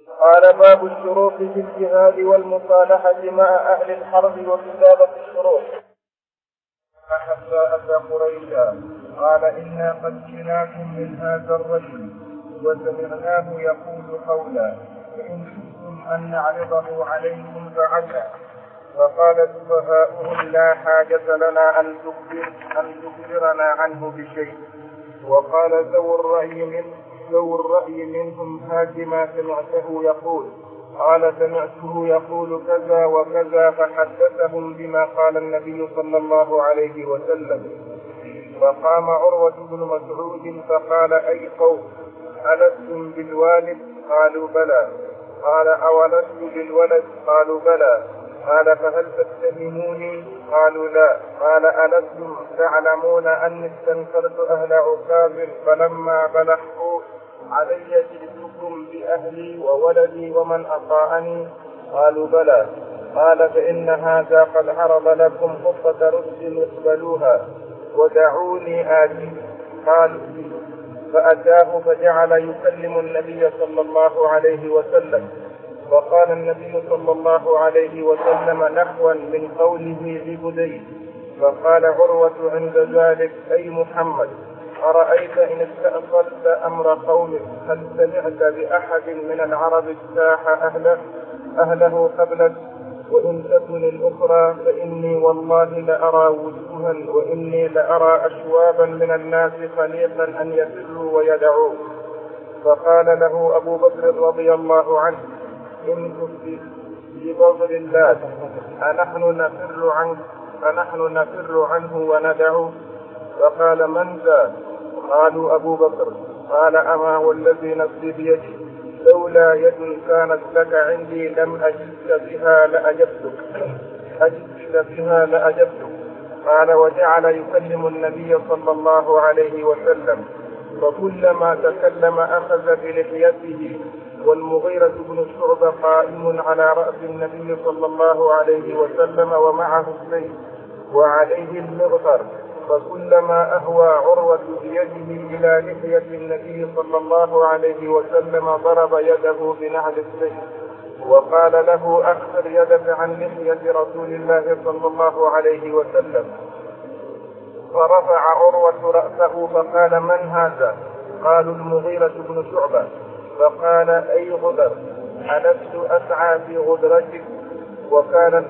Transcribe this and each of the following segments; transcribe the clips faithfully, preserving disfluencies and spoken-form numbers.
قال باب الشروط في الجهاد والمصالحة مع أهل الحرب وكتابة الشروط. حتى أتى قريشا قال إنا قد جئناكم من هذا الرجل وسمعناه يقول قولا فإن شئتم أن نعرضه عليكم فعسى. فقال سفهاؤهم لا حاجة لنا أن تخبر أن تخبرنا عنه بشيء. وقال ذو الرأي من ذو الرأي منهم هات ما سمعته يقول. قال سمعته يقول كذا وكذا فحدثهم بما قال النبي صلى الله عليه وسلم. فقام عروة بن مسعود فقال أي قوم ألستم بالوالد؟ قالوا بلى. قال أولست بالولد؟ قالوا بلى. قال فهل تتهموني؟ قالوا لا. قال ألستم تعلمون أني استنكرت أهل عكاظ فلما بلغوا علي جئتكم بأهلي وولدي ومن أطاعني؟ قالوا بلى. قال فإن هذا قد عرض لكم خطة رشد اقبلوها ودعوني آتي. قالوا فأتاه فجعل يكلم النبي صلى الله عليه وسلم. فقال النبي صلى الله عليه وسلم نحوا من قوله لبدي. فقال عروة عند ذلك أي محمد أرأيت إن استأصلت أمر قومك هل سمعت بأحد من العرب اجتاح أهله, أهله قبلك؟ وإن تكن الأخرى فإني والله لأرى وجوها وإني لأرى أشوابا من الناس خليقا أن يفروا ويدعوا. فقال له أبو بكر رضي الله عنه إن كنت بفضل الله أنحن نفر عنه, أنحن نفر عنه وندعو؟ فقال من ذا؟ قالوا أبو بكر. قال أما والذي نفسي بيدي لولا يد كانت لك عندي لم أجدك بها لأجبتك أجدك بها لأجبتك. قال وجعل يكلم النبي صلى الله عليه وسلم فكلما تكلم أخذ بلحيته والمغيرة بن شعبة قائم على رأس النبي صلى الله عليه وسلم ومعه السيف وعليه المغفر فكلما أهوى عروة بيده إلى لحية النبي صلى الله عليه وسلم ضرب يده بنعل السيف وقال له أخر يدك عن لحية رسول الله صلى الله عليه وسلم. فرفع عروة رأسه فقال من هذا؟ قالوا المغيرة بن شعبة. فقال أي غدر ألست أسعى في غدرتك وكان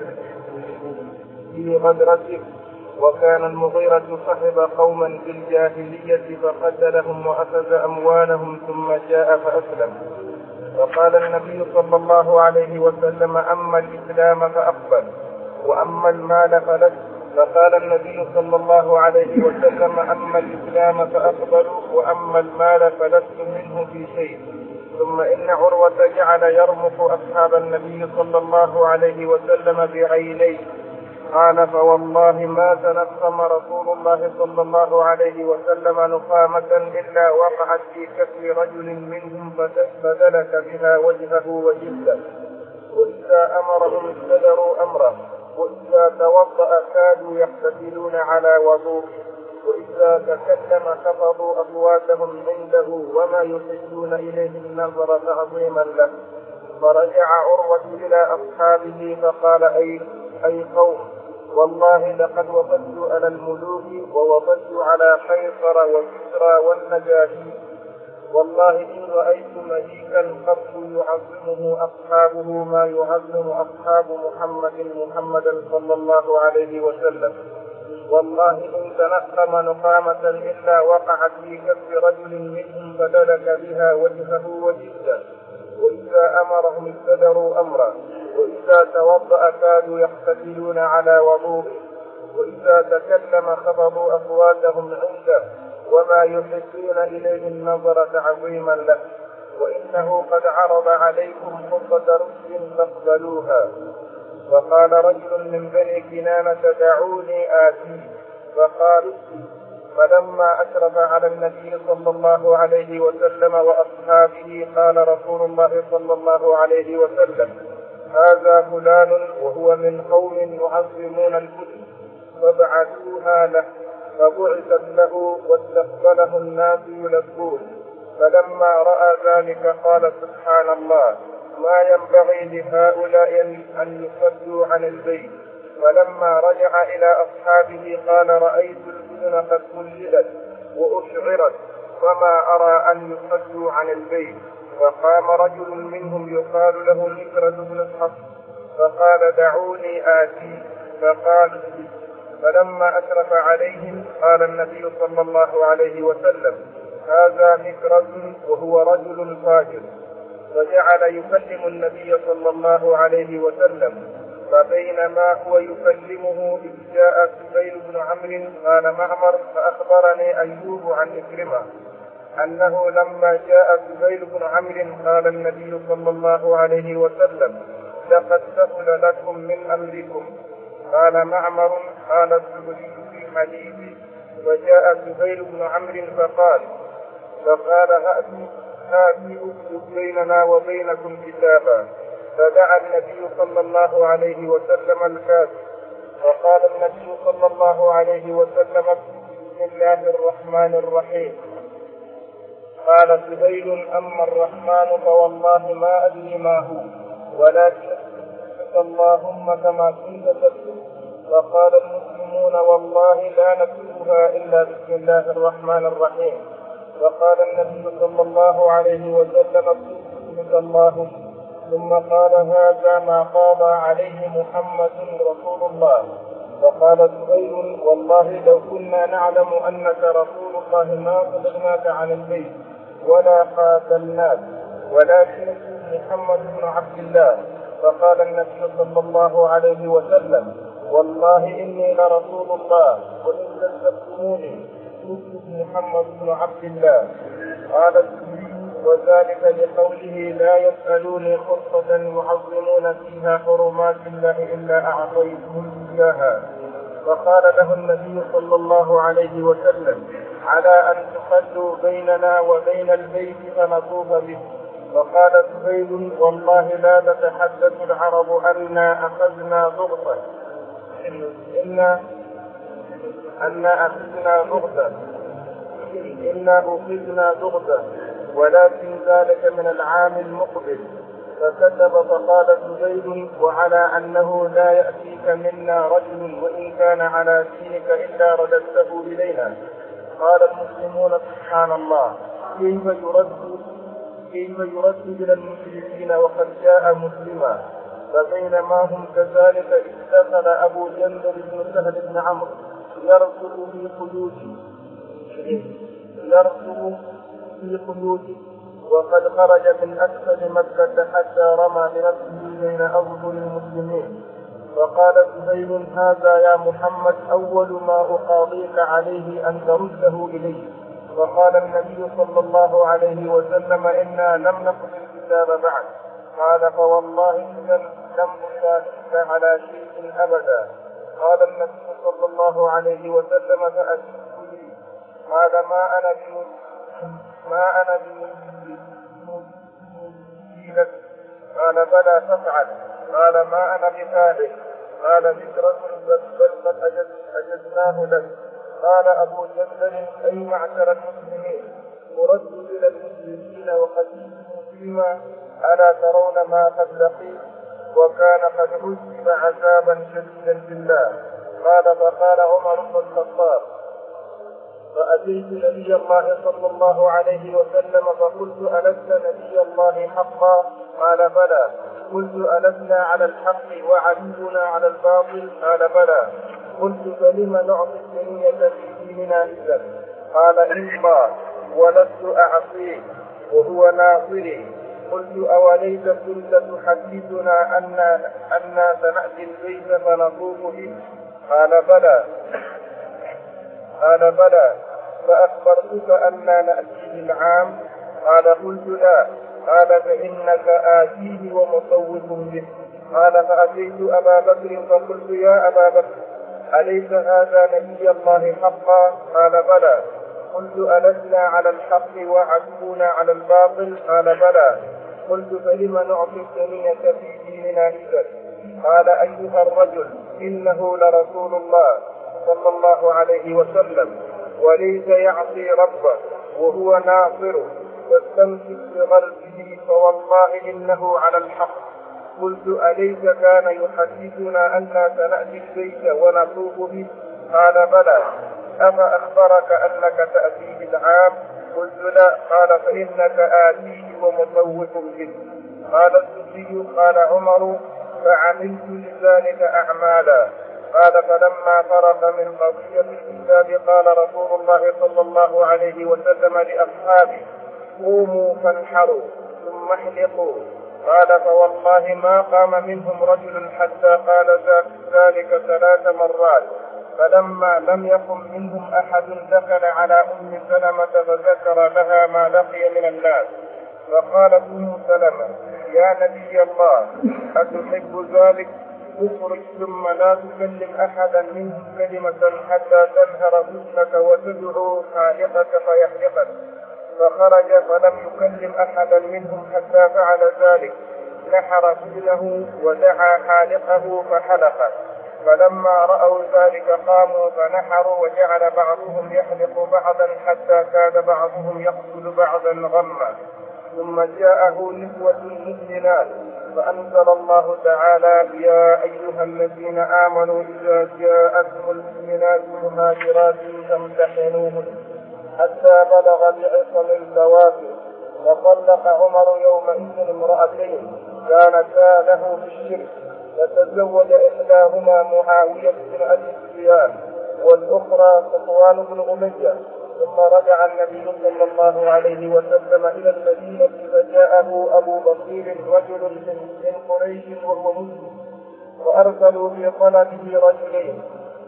في غدرتك؟ وكان المغيرة صحب قوما في الجاهلية فقتلهم وأخذ أموالهم ثم جاء فأسلم. فقال النبي صلى الله عليه وسلم أما الإسلام فأقبل وأما المال فلست. فقال النبي صلى الله عليه وسلم أما الإسلام فأقبل وأما المال فلست منه في شيء. ثم إن عروة جعل يرمح أصحاب النبي صلى الله عليه وسلم بعينيه. قال فوالله ما تنقم رسول الله صلى الله عليه وسلم نقامة إلا وقعت في كف رجل منهم فدلك بها وجهه وجلده. وإذا أمرهم ابتدروا أمره وإذا توضأ كادوا يحتفلون على وضوء وإذا تكلم خفضوا أصواتهم عنده وما يحسون إليه النظر تعظيما له. فرجع عروة إلى أصحابه فقال أي, أي قوم والله لقد وفدت على الملوك ووفدت على قيصر وكسرى والنجاشي والله إن رأيت مليكا قط يعظمه أصحابه ما يعظم أصحاب محمد محمدا صلى الله عليه وسلم. والله إن تنقم نقامة إلا وقعت في كف رجل منهم فدلك بها وجهه وجلده. وإذا أمرهم ابتدروا أمرا وإذا توضأ كادوا يحتفلون على وضوء وإذا تكلم خفضوا أصواتهم عنده وما يحسون إليه النظر تعظيما له. وإنه قد عرض عليكم خطة رشد فاقبلوها. فقال رجل من بني كنانة دعوني آتي. فقال فلما أشرف على النبي صلى الله عليه وسلم وأصحابه قال رسول الله صلى الله عليه وسلم هذا فلان وهو من قوم يعظمون الكتب فبعثوها له. فبعثت له واستقبله الناس يلبون. فلما رأى ذلك قال سبحان الله ما ينبغي لهؤلاء أن يصدوا عن البيت. فلما رجع إلى أصحابه قال رأيت الأذن قد كللت وأشعرت فما أرى أن يصدوا عن البيت. فقام رجل منهم يقال له مكرز بن الحصن فقال دعوني آتي. فقال فلما أشرف عليهم قال النبي صلى الله عليه وسلم هذا مكرز وهو رجل فاجر. فجعل يكلم النبي صلى الله عليه وسلم. فبينما هو يكلمه إذ جاء سهيل بن عمرو قال معمر فأخبرني أيوب عن إكرمة أنه لما جاء سهيل بن عمرو قال النبي صلى الله عليه وسلم لقد سهل لكم من أمركم. قال معمر قال الزهري في حديثه وجاء سهيل بن عمرو فقال فقال هاتي اكتب بيننا وبينكم كتابا. فدعا النبي صلى الله عليه وسلم الكاتب فقال النبي صلى الله عليه وسلم بسم الله الرحمن الرحيم. قال سهيل أما الرحمن فوالله ما أدري ما هو ولكن اللهم كما كنت تكتب. فقال المسلمون والله لا نكتبها إلا بسم الله الرحمن الرحيم. فقال النبي صلى الله عليه وسلم بسم الله. ثم قال هذا ما قاضى عليه محمد رسول الله. فقال سهيل والله لو كنا نعلم أنك رسول الله ما صدقناك عن البيت ولا قاتلناك ولكن محمد بن عبد الله. فقال النبي صلى الله عليه وسلم والله إني لرسول الله وإن كذبتموني كنت محمد بن عبد الله. قال الزهري وذلك لقوله لا يسألوني خطة يعظمون فيها حرمات الله إلا أعطيتهم إياها. فقال له النبي صلى الله عليه وسلم على أن تخلوا بيننا وبين البيت فنطوف به. فقال سهيل والله لا تتحدث العرب أنا أخذنا ضغطا إنا أنا أخذنا ضغطا إنا أخذنا ضغطا ولكن ذلك من العام المقبل. فكتب فقال سهيل وعلى أنه لا يأتيك منا رجل وإن كان على دينك إلا رددته إلينا. قال المسلمون سبحان الله كيف يرد كيف يرد إلى المشركين وقد جاء مسلما. فبينما هم كذلك إذ دخل أبو جندل بن سهل بن عمرو يرسل في خيوطه يرسل في خيوطه وقد خرج من أسفل مكة حتى رمى بنفسه بين أظهر المسلمين. فقال سهيل هذا يا محمد أول ما أقاضيك عليه أن ترده إليه. فقال النبي صلى الله عليه وسلم إنا لم نقض الكتاب بعد. قال فوالله إذا لم أساعدك على شيء أبدا. قال النبي صلى الله عليه وسلم فأتيت لي. قال ما أنا ما أنا بمجيلك. قال بلى تفعل. قال ما أنا بفاعل. قال ذكرة بل قد أجزناه لك. قال أبو جندل أي معشر المسلمين مرد إلى المسلمين وقد فيما ألا ترون ما قد لقيت وكان قد عذب عذابا شديدا بالله. قال فقال عمر بن الخطاب فأتيت نبي الله صلى الله عليه وسلم فقلت ألست نبي الله حقا؟ قال بلى. قلت ألسنا على الحق وعلينا على الباطل؟ قال بلى. قلت فلم نعطي الدنيا في ديننا إذا؟ قال إما ولست أعصيه وهو ناصري. قلت أوليس كنت تحدثنا أن أن سنأتي البيت فنطوف به؟ قال بلى. قال بلى فأخبرتك أننا نأتيه العام؟ قال قلت لا. قال فإنك آتيه ومطوف به. قال فأتيت أبا بكر فقلت يا أبا بكر أليس هذا نبي الله حقا؟ قال بلى. قلت ألسنا على الحق وعدونا على الباطل؟ قال بلى. قلت فلم نعطي الدنيا في ديننا إذا؟ قال أيها الرجل إنه لرسول الله صلى الله عليه وسلم وليس يعصي ربه وهو ناصره فاستمسك بغربه فوالله إنه على الحق. قلت أليس كان يحدثنا أننا سنأتي البيت ونطوف به؟ قال بلى. أفأخبرك أنك تأتيه العام؟ قلت لا. قال فإنك آتيه ومطوف به. قال الزهري قال عمر فعملت لذلك أعمالا. قال فلما فرغ من قضية الكتاب قال رسول الله صلى الله عليه وسلم لأصحابه قوموا فانحروا ثم احلقوا. قال فوالله ما قام منهم رجل حتى قال ذلك ثلاث مرات. فلما لم يقم منهم أحد دخل على أم سلمة فذكر لها ما لقي من الناس. فقالت أم سلمة يا نبي الله أتحب ذلك؟ تخرج ثم لا تكلم أحدا منهم كلمة حتى تنهر حسنك وتدعو حالقك فيحلقك. فخرج فلم يكلم أحدا منهم حتى فعل ذلك. نحر بدنه ودعا حالقه فحلق. فلما رأوا ذلك قاموا فنحروا وجعل بعضهم يحلق بعضا حتى كاد بعضهم يقتل بعضا غما. ثم جاءه نسوة مؤمنات فأنزل الله تعالى يا أيها الذين آمنوا إذا جاءتكم المؤمنات مهاجرات فامتحنوهن حتى بلغ بعصم الكوافر. وطلق عمر يومئذ امرأتين كانتا له في الشرك فتزوج إحداهما معاوية بن أبي سفيان والأخرى صفوان بن أمية. ثم رجع النبي صلى الله عليه وسلم إلى المدينة فجاءه أبو بصير رجل من قريش وهو مسلم وأرسلوا في طلبه رجلين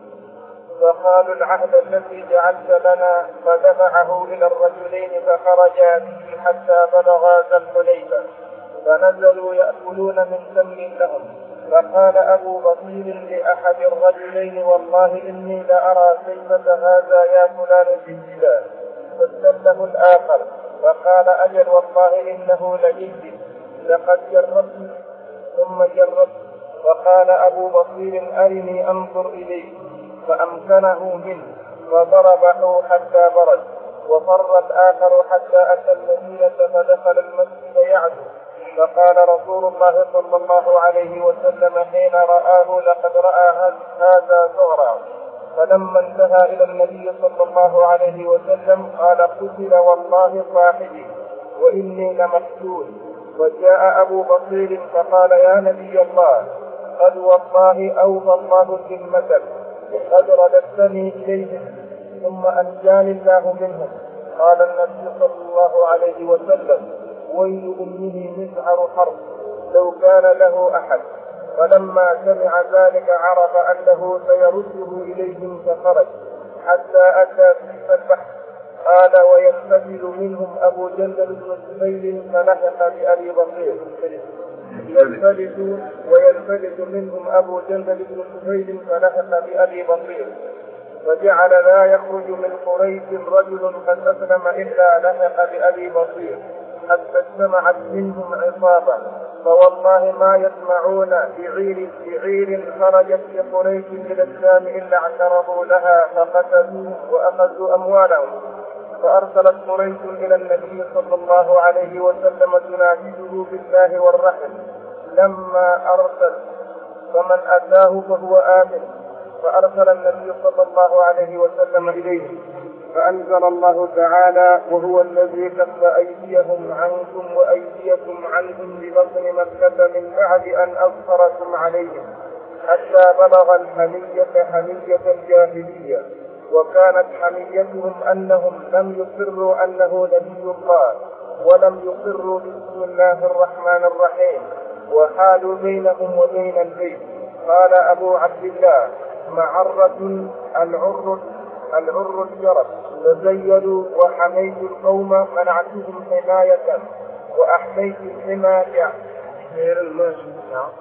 فقالوا العهد الذي جعلت لنا فدفعه إلى الرجلين فخرجا به حتى بلغا ذا الحليفة فنزلوا يأكلون من تمر لهم. فقال أبو بصير لأحد الرجلين والله إني لأرى سيفة هذا يأكلان بالجبال. فاستله الآخر فقال أجل والله إنه لجيد لقد جربت. ثم جربت. فقال أبو بصير أرني أنظر إليه. فأمكنه منه فضربه حتى برد. وفر الآخر حتى أتى المدينة فدخل المسجد يعدو. فقال رسول الله صلى الله عليه وسلم حين رآه لقد رأى هذا زهرا. فلما انتهى إلى النبي صلى الله عليه وسلم قال قتل والله صاحبي وإني لمقتول. وجاء أبو بصير فقال يا نبي الله قد والله أوفى الله ذمتك قد رددتني إليهم ثم أنجاني الله منهم. قال النبي صلى الله عليه وسلم ويل أمه مسعر حرب لو كان له أحد. فلما سمع ذلك عرف أنه سيرده إليهم فخرج حتى أتى في البحر. قال وينفذل منهم أبو جندل بن سهيل فلحق بأبي بصير. ينفذل وينفذل منهم أبو جندل بن سهيل فلحق بأبي بصير. فجعل لا يخرج من قريش رجل قد أسلم إلا لحق بأبي بصير حتى اجتمعت منهم عصابة. فوالله ما يسمعون بعير بعير خرجت في قريش إلى الشام إلا اعترضوا لها فقتلوه وأخذوا أموالهم. فأرسلت قريش إلى النبي صلى الله عليه وسلم تناشده بالله والرحم. لما أرسل فمن أتاه فهو آمن. فأرسل النبي صلى الله عليه وسلم إليه فأنزل الله تعالى وهو الذي كف أيديهم عنكم وأيديكم عنهم ببطن مكة من بعد أن أظفركم عليهم حتى بلغ الحمية حمية الجاهلية. وكانت حميتهم أنهم لم يقروا أنه نبي الله ولم يقروا بسم الله الرحمن الرحيم وحالوا بينهم وبين البيت. قال أبو عبد الله معرة العر العر الجرس تزيدوا وحميت القوم منعتهم حماية وأحميت الحماية غير الماشي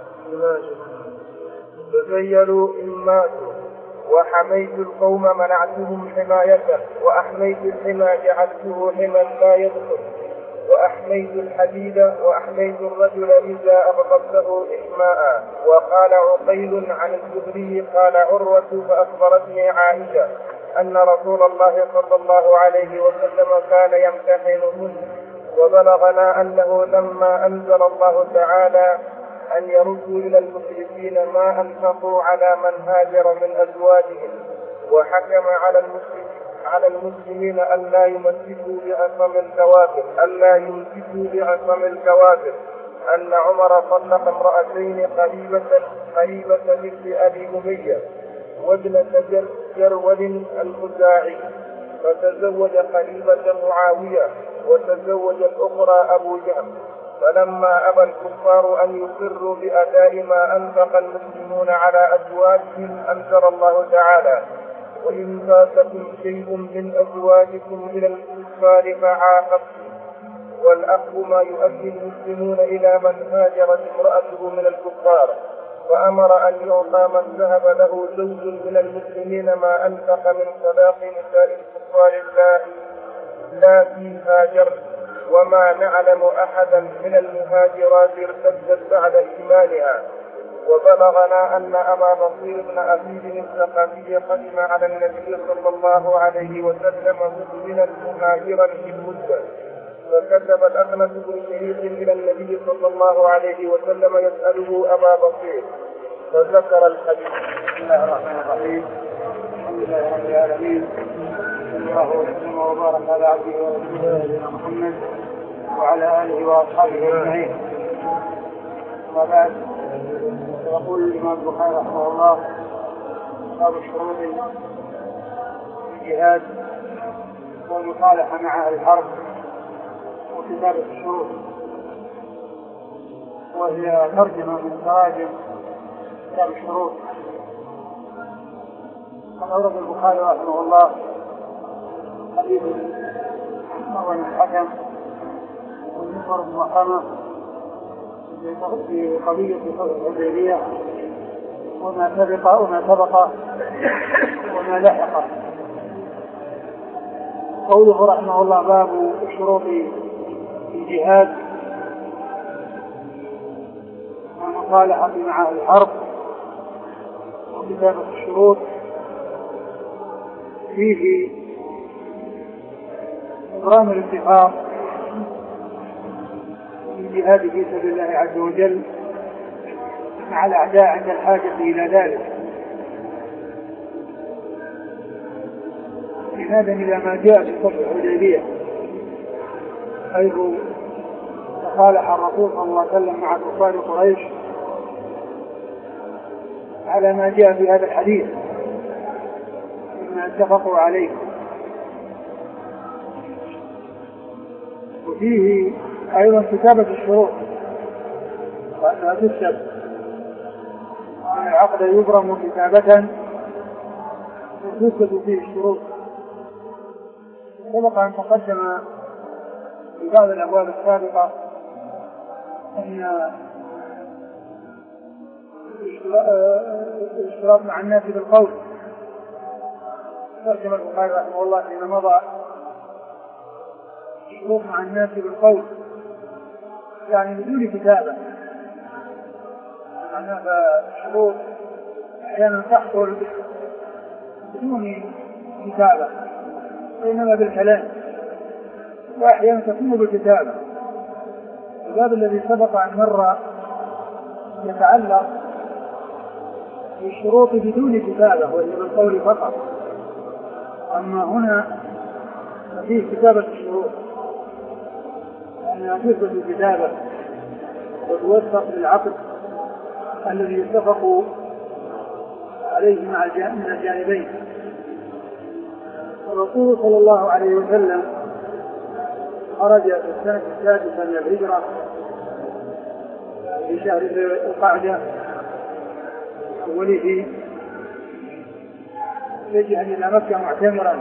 تزيدوا إن ماتوا وحميت القوم منعتهم حماية وأحميت الحمى جعلته حما لا يدخل وأحميت الحديد وأحميت الرجل إذا أغضبته إحماء. وقال عقيل عن الزهري قال عروة فأخبرتني عائشة أن رسول الله صلى الله عليه وسلم كان يمتحنهن وبلغنا أنه لما أنزل الله تعالى أن يردوا إلى المشركين ما أنفقوا على من هاجر من أزواجهم، وحكم على المسلمين على المسلمين أن لا يمسكوا بعصم الكوافر أن لا يمسكوا بعصم الكوافر أن عمر طلق امرأتين قريبة قريبة بنت أبي أمية وابنة جرول الخزاعي، فتزوج قريبة معاوية وتزوج الأخرى أبو جهم. فلما أبى الكفار أن يقروا بأداء ما أنفق المسلمون على أزواجهم أنزل الله تعالى: وإن فاتكم شيء من أزواجكم إلى الكفار فعاقبتم. والأخ ما يؤدي المسلمون إلى من هاجرت امرأته من الكفار، فأمر أن يعطى من ذهب له زوج من المسلمين ما أنفق من صداق نساء الكفار اللاتي هاجر، وما نعلم أحدا من المهاجرات ارتدت بعد إيمانها. وبلغنا أن أبا بصير بن أبي الثقفي قدم على النبي صلى الله عليه وسلم مؤمنا مهاجرا في المدة، فكتب الأخنس بن شريح إلى النبي صلى الله عليه وسلم يسأله أبا بصير، فذكر الحديث. بسم الله الرحمن الرحيم. الحمد لله رب العالمين، صلى الله وسلم وبارك على عبده ورسوله نبينا محمد وعلى آله وأصحابه أجمعين. أما بعد، يقول الإمام البخاري رحمه الله: باب الشروط الجهاد والمصالحة مع أهل الحرب وكتابة الشروط، وهي ترجمة من تراجم كتاب الشروط. قد أورد البخاري رحمه الله حديث مروان الحكم والمنصور بن مخرمة في قضية صلح الحديبية وما سبق وما سبق وما لحق. قوله رحمه الله: باب شروط الجهاد والمصالحة مع الحرب وكتابة الشروط. فيه إكرام الاتفاق الجهاد في سبيل الله عز وجل مع الأعداء عند الحاجة إلى ذلك، لهذا إلى ما جاء في صلح الحديبية حيث تصالح الرسول صلى الله عليه وسلم مع كفار قريش على ما جاء في هذا الحديث مما اتفقوا عليه. وفيه أيضا كتابة الشروط وأنها تكتب، وأن العقد يبرم كتابة وتكتب فيه الشروط. سبق أن تقدم في بعض الأبواب السابقة أن الاشتراط مع الناس بالقول. ترجم البخاري رحمه الله حين مضى الشروط مع الناس بالقول، يعني بدون كتابة. معناها الشروط أحيانا تحصل بدون كتابة وإنما بالكلام، وأحيانا تكون بالكتابة. الباب الذي سبق أن مر يتعلق بالشروط بدون كتابة وإنما بالقول فقط، أما هنا فيه كتابة الشروط أنها تثبت الكتابة وتوثق بالعقد الذي اتفقوا عليه مع من الجانبين. الرسول صلى الله عليه وسلم خرج في السنة السادسة من الهجرة في شهر القعدة أوله، وجه إلى مكة معتمرا،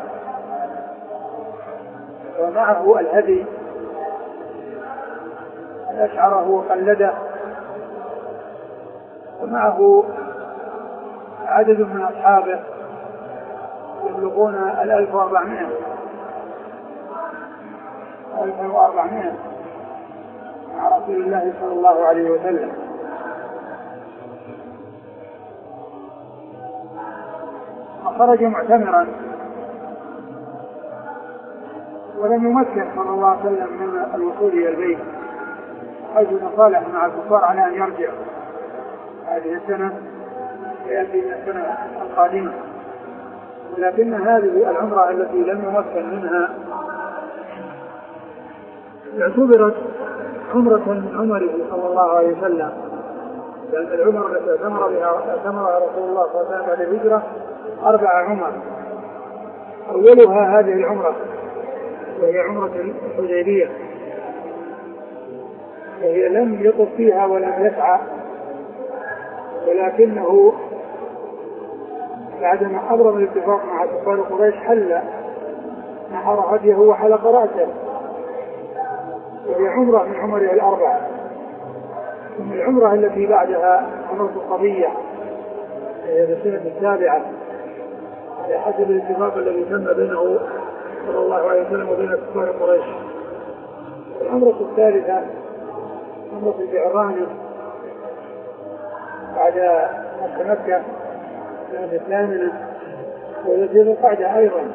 ومعه الهدي أشعره وقلده، ومعه عدد من أصحابه يبلغون الألف وأربعمائة ألف وأربعمائة مع رسول الله صلى الله عليه وسلم. وخرج معتمرا، ولم يمكن صلى الله عليه وسلم من الوصول إلى البيت، حيث تصالح مع الكفار على أن يرجع هذه السنة ويأتي من السنة القادمة. ولكن هذه العمرة التي لم يمكن منها اعتبرت عمرة من عمره صلى الله عليه وسلم، لأن العمر التي اعتمر بها اعتمرها رسول الله صلى الله عليه وسلم بعد الهجرة أربع عمر، أولها هذه العمرة وهي عمرة الحديبية، وهي لم يطف فيها ولم يسعى، ولكنه بعدما أبرم الاتفاق مع كفار قريش حل نحر هديه وحلق رأسه، وهي عمرة من عمره الأربعة. ثم العمرة التي بعدها عمرة القضية هي في السنة السابعة على حسب الاتفاق الذي تم بينه صلى الله عليه وسلم وبين كفار قريش. العمرة الثالثة عمرة الجعرانة بعد فتح مكة السنة الثامنة والتي ذو القعدة أيضا.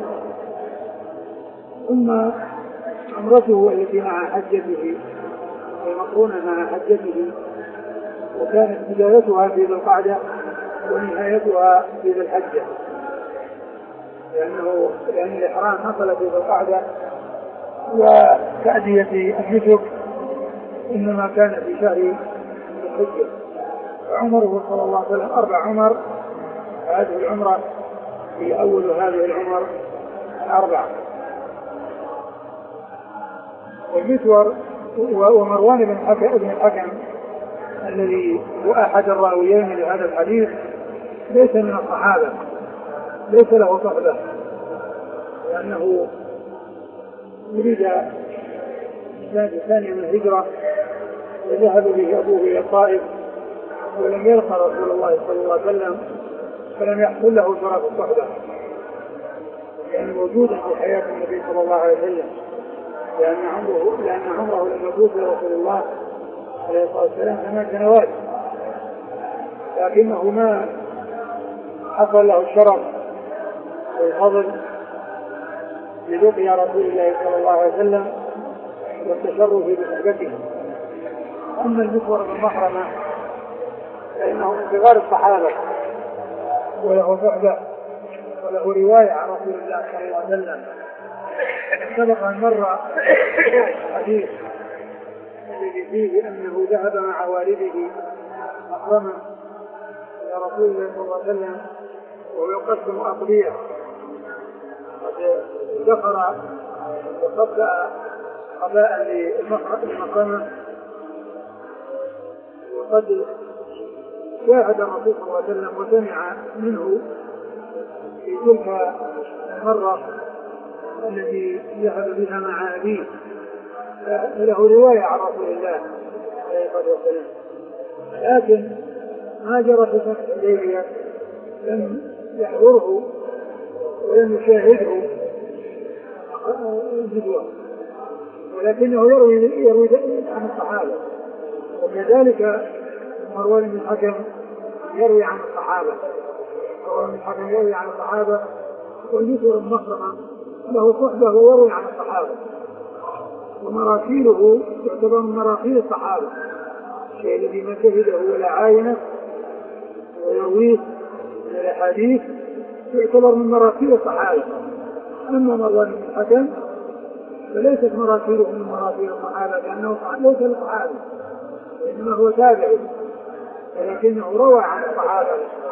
ثم عمرته التي مع حجته المقرونة مع حجته، وكانت بدايتها في ذي القعدة ونهايتها في ذي الحجة، لأنه لأن الإحرام حصل في ذي القعدة وتأدية النسك إنما كان في شهر الحجة. وعمره صلى الله عليه وسلم أربع عمر، هذه العمرة هي أول هذه العمر الأربع. والمسور ومروان بن الحكم الذي هو أحد الراويين لهذا الحديث ليس من الصحابة، ليس له صحبة، لأنه ولد السنة الثانية من الهجرة وذهب به أبوه إلى الطائف ولم يلقى رسول الله صلى الله عليه وسلم، فلم يحصل له شرف الصحبة، يعني موجودا في حياة النبي صلى الله عليه وسلم، لأن عمره لأن عمره لم يكون رسول الله عليه الصلاة والسلام ثمان سنوات، لكنه ما حصل له الشرف والفضل للقيا رسول الله صلى الله عليه وسلم والتشرف بصحبته. أما المسور بن مخرمة فإنه من صغار الصحابة وله صحبة وله رواية عن رسول الله صلى الله عليه وسلم. سبق أن مر حديث الذي فيه أنه ذهب مع والده مخرمة إلى رسول الله صلى الله عليه وسلم وهو يقسم أقبية، قد ذكر وقبأ قباء للمخرمة، وقد شاهد الرسول صلى الله عليه وسلم وسمع منه في تلك المرة التي ذهب بها مع أبيه، فله رواية عن رسول الله عليه الصلاة والسلام. لكن ما جرى في فتح الحديبية لم يحضره ولم يشاهده الجدوى، ولكنه يروي يروي عن الصحابة، وكذلك مروان بن الحكم يروي عن الصحابة مروان بن الحكم يروي عن الصحابة والمسور بن مخرمة له صحبة ويروي عن الصحابة، ومراكيله تعتبر من مراكيل الصحابة، الشيء الذي ما شهده ولا عاينه ويرويه من الأحاديث تعتبر من مراكيل الصحابة. أما مروان بن الحكم فليست مراكيله من مراكيل الصحابة، لأنه ليس الصحابي وإنما هو تابع، ولكنه روى عن الصحابة.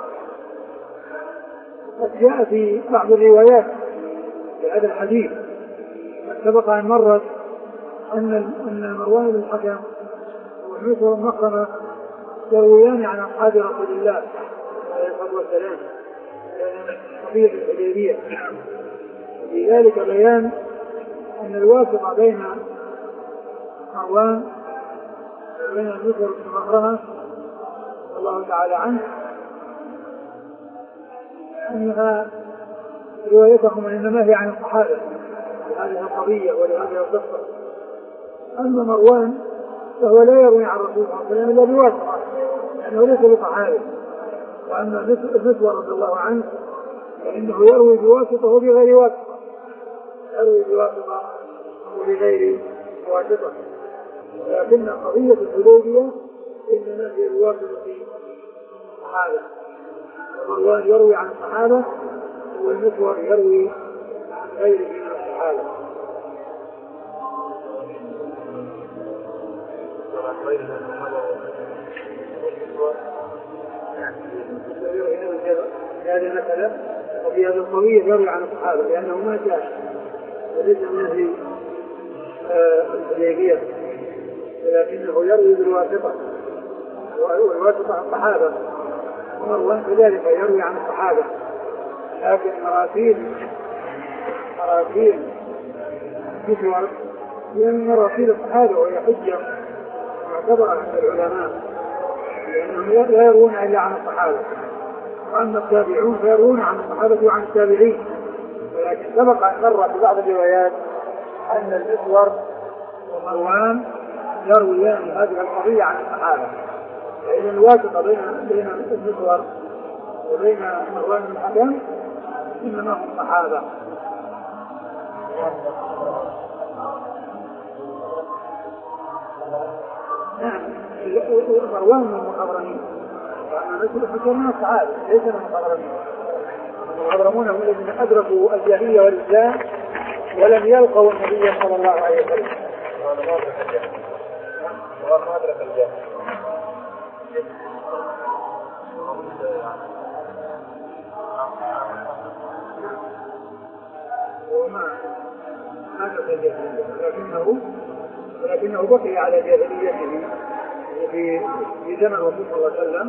قد جاء في بعض الروايات في هذا الحديث سبق أن مرت أن أن مروان بن الحكم والمسور بن مخرمة يرويان عن أصحاب رسول الله عليه الصلاة والسلام قضية الحديبية، لذلك بيان أن الواسطة بين مروان وبين المسور بن مخرمة الله تعالى عنه أنها روايتهم إنما هي عن الصحابة لهذه القضية ولهذه القصة. أما مروان فهو لا يروي عن رسول الله صلى الله عليه وسلم إلا بواسطة، لأنه ليس بصحابي. وأما المسور رضي الله عنه فإنه يروي بواسطة وبغير واسطة، يروي بواسطة وبغير واسطة. لكن قضية الحديبية إنما هي الواسطة في الصحابة، مروان يروي عن الصحابة والمسور يروي عن غيره من الصحابة. هذا مثلا وفي هذا القضية يروي عن الصحابة لأنه ما جاء وليس من أهل الحديبية، ولكنه يروي بالواسطة والواسطة الصحابة، ومروان كذلك يروي عن الصحابة. لكن مراسيل مراسيل مسور من مراسيل الصحابة وهي حجة معتبرة عند العلماء لأنهم لا يروون إلا عن الصحابة، وأما التابعون فيروون عن الصحابة وعن التابعين. ولكن سبق أن مر في بعض الروايات أن المسور ومروان يرويان هذه القضية عن الصحابة، فإذا الواسطة بين بين المسور وبين مروان بن الحكم إنما هم صحابة. نعم مروان من المخضرمين، وأنا نسل الحكم الصحابة ليس من المخضرمين. المخضرمون هم الذين أدركوا الجاهلية والإسلام ولم يلقوا النبي صلى الله عليه وسلم. ما أدرك الجاهلية وما ما أدرك الجاهلية ولكنه ولكنه بقي على جاهليته في في زمن الرسول صلى الله عليه وسلم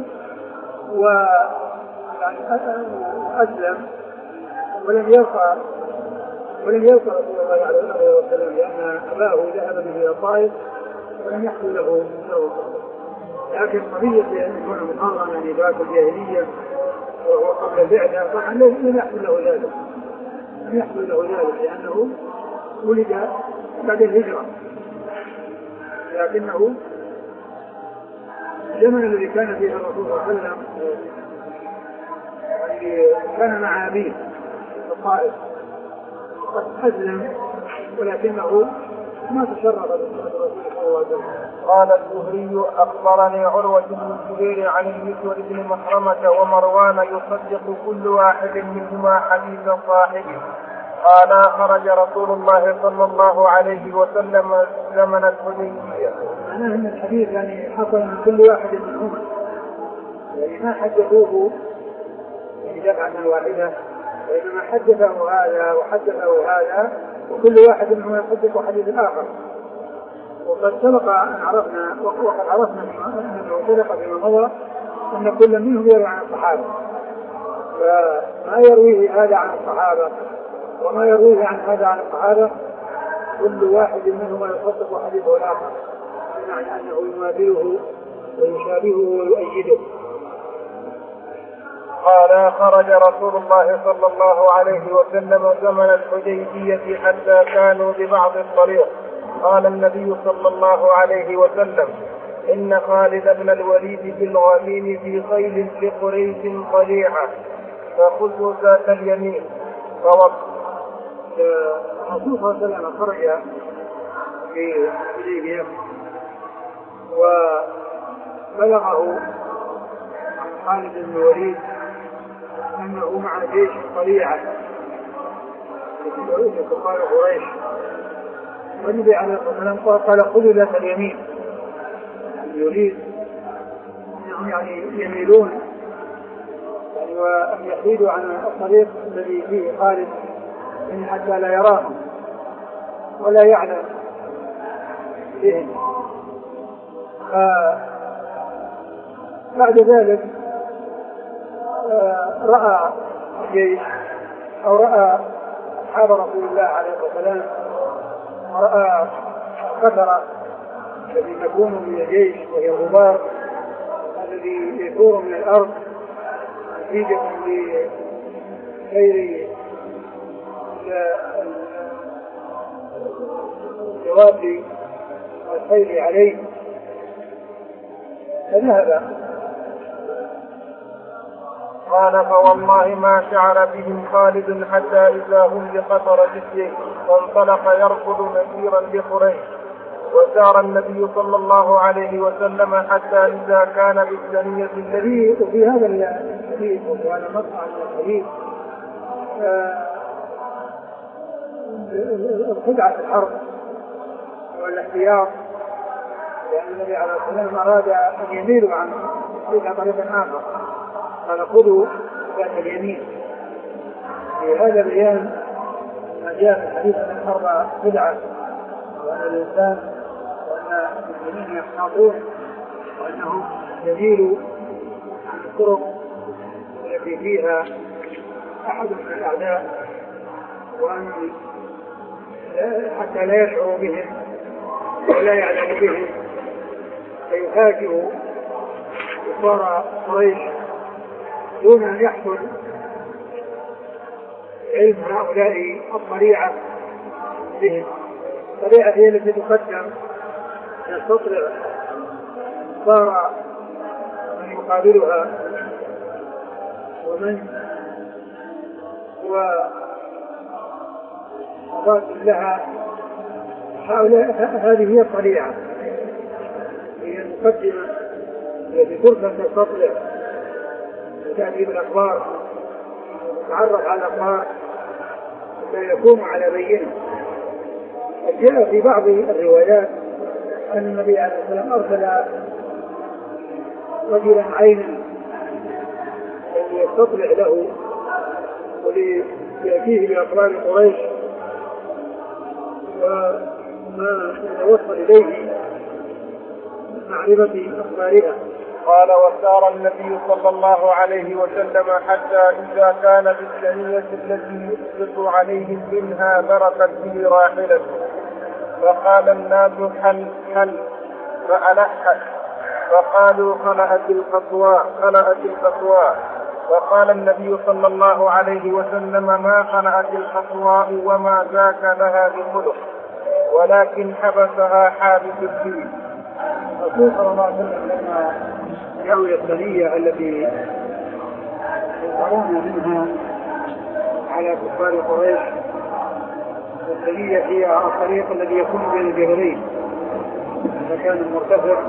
وأسلم ولم يلقى ولم يلقى رسول الله عليه وسلم لأن أباه ذهب به إلى الطائف ولم يحصل له له لكن قضية أن يكون محرما لذات الجاهلية وهو قبل البعثة طبعا لم يحصل له ذلك لم يحصل له ذلك لأنه ولد بعد الهجرة، لكنه الزمن الذي كان فيه الرسول صلى الله عليه وسلم كان مع أبيه في الطائف قد أسلم ولكنه ما تشرف بالرسول صلى الله عليه وسلم. قال الزهري أخبرني عروة بن الزبير عن المسور بن مخرمة ومروان يصدق كل واحد منهما حديث صاحبه قال خرج رسول الله صلى الله عليه وسلم زمن الحديبية. معناه أن الحديث يعني حصل من كل واحد منهما، يعني ما حدثوه دفعة واحدة، وإنما حدثه هذا وحدثه هذا وكل واحد منهم يصدق حديث الآخر. وقد سبق أن عرفنا وقد عرفنا أنه سبق فيما مضى أن كل منهم يروي عن الصحابة، فما يرويه هذا عن الصحابة وما يرويه عن هذا عن الصحابة كل واحد منهم يصدق حديثه الآخر، بمعنى أنه يماثله ويشابهه ويؤيده. قال خرج رسول الله صلى الله عليه وسلم زمن الحديبية حتى كانوا ببعض الطريق. قال النبي صلى الله عليه وسلم إن خالد بن الوليد في الغميم في خيل لقريش طليعة فخذوا ذات اليمين. الرسول صلى الله عليه وسلم خرج في الحديبية وبلغه عن خالد بن الوليد أنه مع جيش طليعة في كفار قريش، والنبي عليه الصلاة والسلام قال خذوا ذات اليمين، يريد يعني يميلون يعني وأن يحيدوا عن الطريق الذي فيه خالد من حتى لا يراهم ولا يعلم بهم. بعد ذلك رأى جيش أو رأى أصحاب رسول الله عليه الصلاة والسلام ورأى القدر الذي تكون من الجيش وهي الغبار الذي يثور من الأرض نتيجة لغير الجواب والخيل عليه، فذهب قال فوالله ما شعر بهم خالد حتى إذا هم بخطر جسيه فانطلق يركض مسيرا لقريش. وسار النبي صلى الله عليه وسلم حتى إذا كان بالثنية الذي وفي هذا الحديث وهذا مقطع الحديث الخدعة في الحرب والاحتياط، لأن النبي عليه الصلاة والسلام أراد أن يميلوا عن إلى طريق آخر قال خذوا ذات اليمين. في هذا بيان ما جاء في الحديث أن الحرب خدعة وأن الإنسان وأن المسلمين يحتاطون وأنهم يميلوا عن الطرق التي فيها أحد من الأعداء، وأن حتى لا يشعروا بهم ولا يعلموا بهم فيفاجئوا كفار قريش دون أن يحصل علم هؤلاء الطليعة بهم. الطليعة هي التي تقدم تستطلع كفار من يقابلها ومن هو مضاد لها. هؤلاء هذه هي الطليعة، هي المقدمة التي فرصة تستطلع وتأتي بالأخبار وتتعرف على الأخبار فيكون على بينة. جاء في بعض الروايات أن النبي عليه الصلاة والسلام أرسل رجلا عينا ليستطلع له وليأتيه بأخبار قريش وما يتوصل إليه معرفة أخبارها. قال وسار النبي صلى الله عليه وسلم حتى إذا كان بالثنية التي يسقط عليهم منها بركت به راحلته فقال الناس حل حل فألحت فقالوا خلأت القصواء خلأت القصواء فقال النبي صلى الله عليه وسلم ما خلأت القصواء وما ذاك لها بخلق ولكن حبسها حابس الدين. الرسول صلى الله عليه وسلم لما جاءوا الثنية التي يظهرون منها على كفار قريش، الثنية هي الطريق الذي يكون بين الجبلين، المكان المرتفع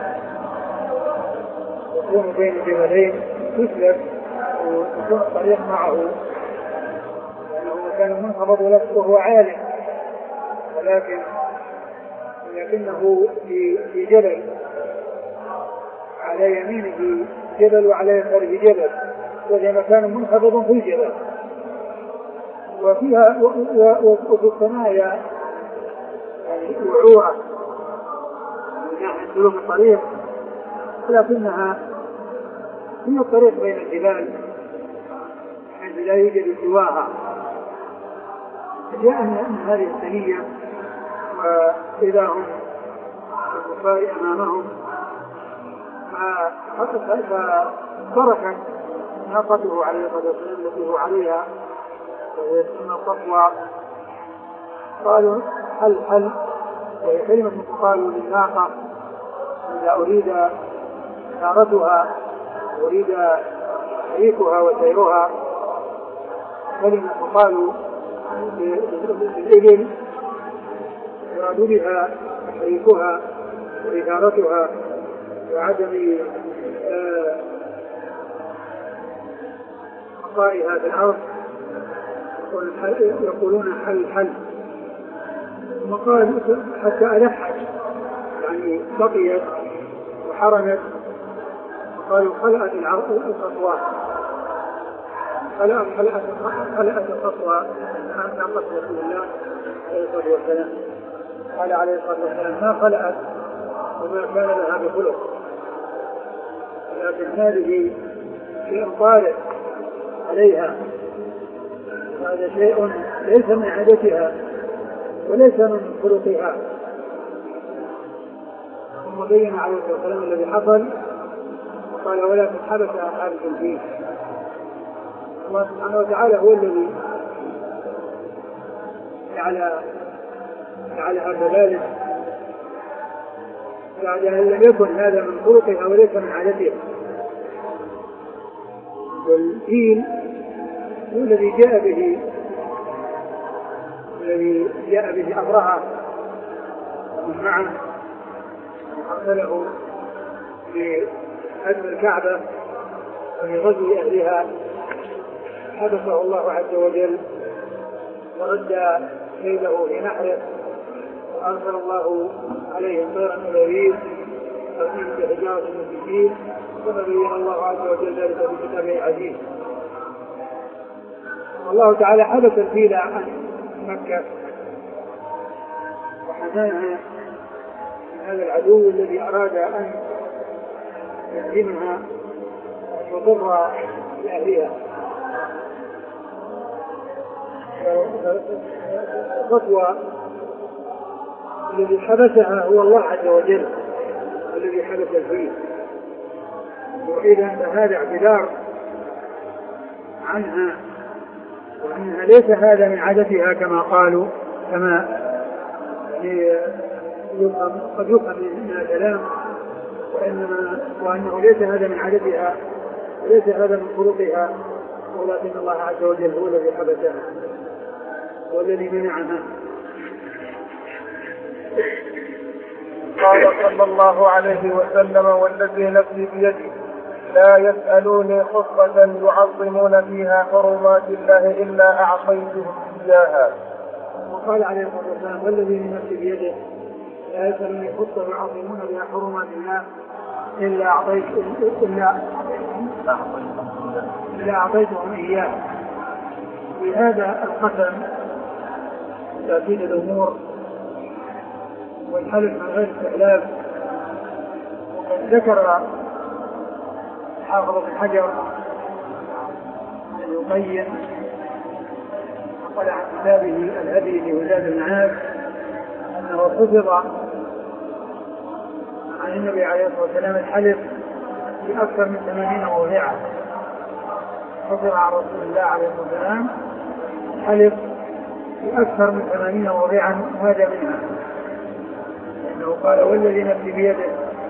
يكون بين الجبلين تسلك ويكون الطريق معه لأنه مكان منخفض وهو عالي، ولكن لكنه في في جبل على يمينه جبل وعلى يساره جبل، وهي مكان منخفض في الجبل وفيها وفي الثنايا يعني وعوره من ناحية سلوك الطريق، لكنها هي الطريق بين الجبال حيث لا يوجد سواها. جاء من هذه الثنية وإذا هم الكفار أمامهم فتركت ناقته عليه الصلاة والسلام التي هو عليها وهي السنة القصوى. قالوا حل حل، وهي كلمة تقال للناقة إذا أريد سارتها أريد شريكها وسيرها، كلمة تقال للإبل يراد بها شريكها وإدارتها وعدم بقائها في الأرض، يقولون حل حل. ثم قال حتى ألحت يعني بقيت وحرمت، قالوا خلأت القصوى خلأت خلأت خلأت القصوى ناقة رسول الله عليه الصلاة والسلام. قال عليه الصلاة والسلام ما خلأت وما كان لها بخلق، لكن هذه شيء طارئ عليها، هذا شيء ليس من عادتها وليس من خلقها. ثم بين عليه الصلاة والسلام الذي حصل وقال ولكن حبسها حابس فيه. الله سبحانه وتعالى هو الذي جعل جعلها كذلك بعد أن لم يكن هذا من خلقها وليس من عادتها. والفيل هو الذي جاء به الذي جاء به أبرهة ومن معه وأرسله لهدم الكعبة ولغزو أهلها، حبسه الله عز وجل ورد كيده في نحره، وأرسل الله عليهم طيرا أبابيل ترميهم بحجارة من سجيل، كما بين الله عز وجل ذلك في كتابه العزيز. والله تعالى حبس الفيل عن مكة وحماها من هذا العدو الذي أراد أن يهزمها ويضر بأهلها. الخطوة الذي حبسها هو الله عز وجل الذي حبس الفيل، وإذا هذا اعتذار عنها وأنها ليس هذا من عادتها كما قالوا، كما قد يفهم من الكلام، وإنما وأنه ليس هذا من عادتها وليس هذا من خلقها، ولكن الله عز وجل هو الذي حبسها والذي منعها. قال صلى الله عليه وسلم: والذي نفسي بيده لا يسألوني خطبة يعظمون فيها حرمات الله إلا أعطيتهم إياها. وقال عليه الصلاة والسلام: والذي نفسي بيده لا يسألوني خطبة يعظمون بها حرمات الله إلا أعطيتهم إلا أعطيتهم إياها. بهذا القسم تأكيد الأمور والحلف من غير استحلاف. وقد ذكر حافظ بن حجر يبين قال عن كتابه الهدي لوزاد المعاد أنه حفظ عن النبي عليه الصلاة والسلام الحلف في أكثر من ثمانين موضعا. حفظ عن رسول الله عليه الصلاة والسلام الحلف في أكثر من ثمانين موضعا، هذا منها لأنه قال: والذي نفسي بيده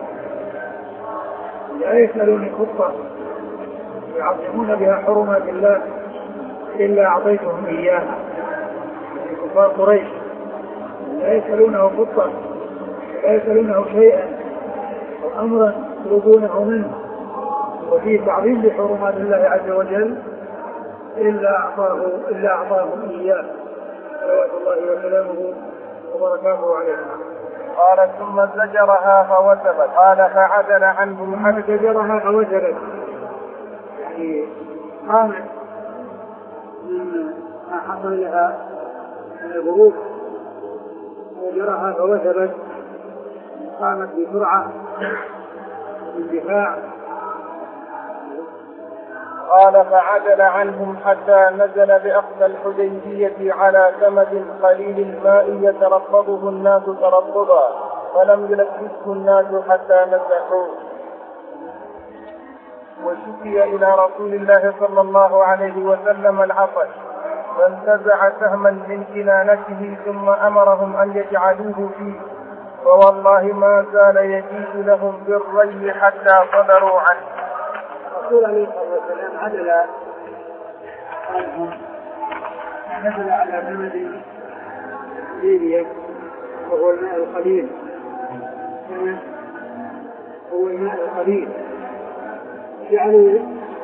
لا يسألوني خطة يعظمون بها حرمات الله إلا أعطيتهم إياها. كفار قريش لا يسألونه خطة، لا يسألونه شيئا أو أمرا يطلبونه منه وفيه تعظيم لحرمات الله عز وجل إلا أعطاه إلا أعطاهم إياه، صلوات الله وسلامه وبركاته عليه. قال: ثم زجرها فوثبت. قال: فعدل عنهم حتى زجرها فوثبت، يعني قامت من ما حصل لها من الظروف، زجرها فوثبت، قامت بسرعة بالدفاع. قال: فعدل عنهم حتى نزل بأقصى الحديبية على ثمد قليل الماء يترقبه الناس ترقبا، فلم يلبسه الناس حتى مسحوه. وشكي إلى رسول الله صلى الله عليه وسلم العطش، فانتزع سهما من كنانته ثم أمرهم أن يجعلوه فيه، فوالله ما زال يجيء لهم بالري حتى صدروا عنه. الرسول عليه الصلاة والسلام عدل عنهم، نزل على ثمد ليبيا وهو الماء القليل، هو الماء القليل جعلوا.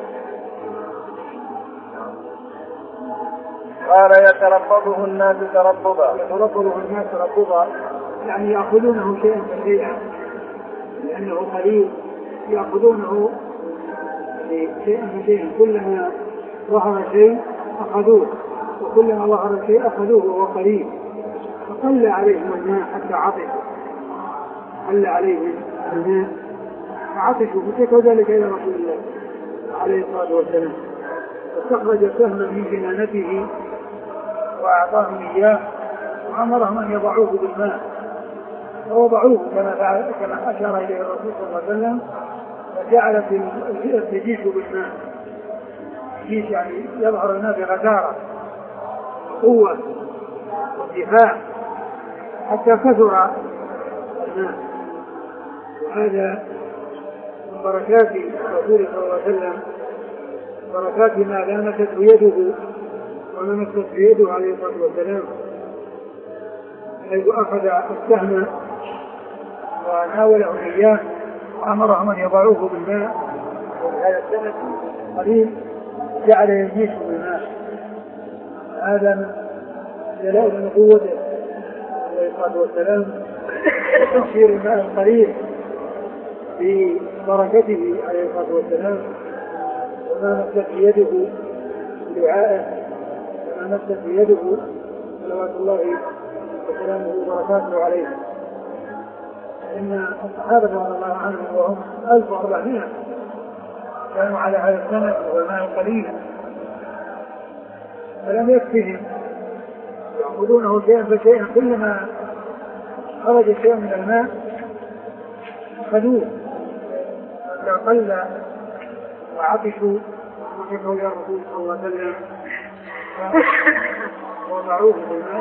قال: يترقبه الناس ترقبا. يترقبه الناس ترقبا يعني يأخذونه شيئا فشيئا، لأنه قليل يأخذونه شيئا فشيئا، كلما ظهر شيء أخذوه وكلما ظهر شيء أخذوه وهو قليل، فقل عليهم الماء حتى عطشوا، قل عليهم الماء فعطشوا، فشكوا ذلك إلى رسول الله عليه الصلاة والسلام، فاستخرج سهما من جنانته وأعطاهم إياه وأمرهم أن يضعوه بالماء، فوضعوه كما كما أشار إليه الرسول صلى الله عليه وسلم، فجعلت الجيش بالماء. الجيش يعني يظهر الناس بغزارة قوة ودفاع حتى كثر الماء. وهذا من بركات الرسول صلى الله عليه وسلم بركات ما لامست يده وما مست يده عليه الصلاة والسلام، حيث أخذ السهم وناولهم إياه وأمرهم أن يضعوه بالماء، وفي هذا السند قليل جعل يجيشه بالماء. هذا من دلائل نبوته عليه الصلاة والسلام وتنشير الماء القليل ببركته عليه الصلاة والسلام، وما مست يده بدعائه وما مست يده صلوات الله وسلامه وبركاته عليه. إن الصحابة رضي الله عنهم وهم ألف وأربعمائة كانوا على هذا السند والماء القليل، فلم يكفهم يأخذونه شيئا فشيئا، كلما خرج شيء من الماء خذوه فقل وعطشوا وقفوا يا رسول صلى الله عليه وسلم ووضعوه بالماء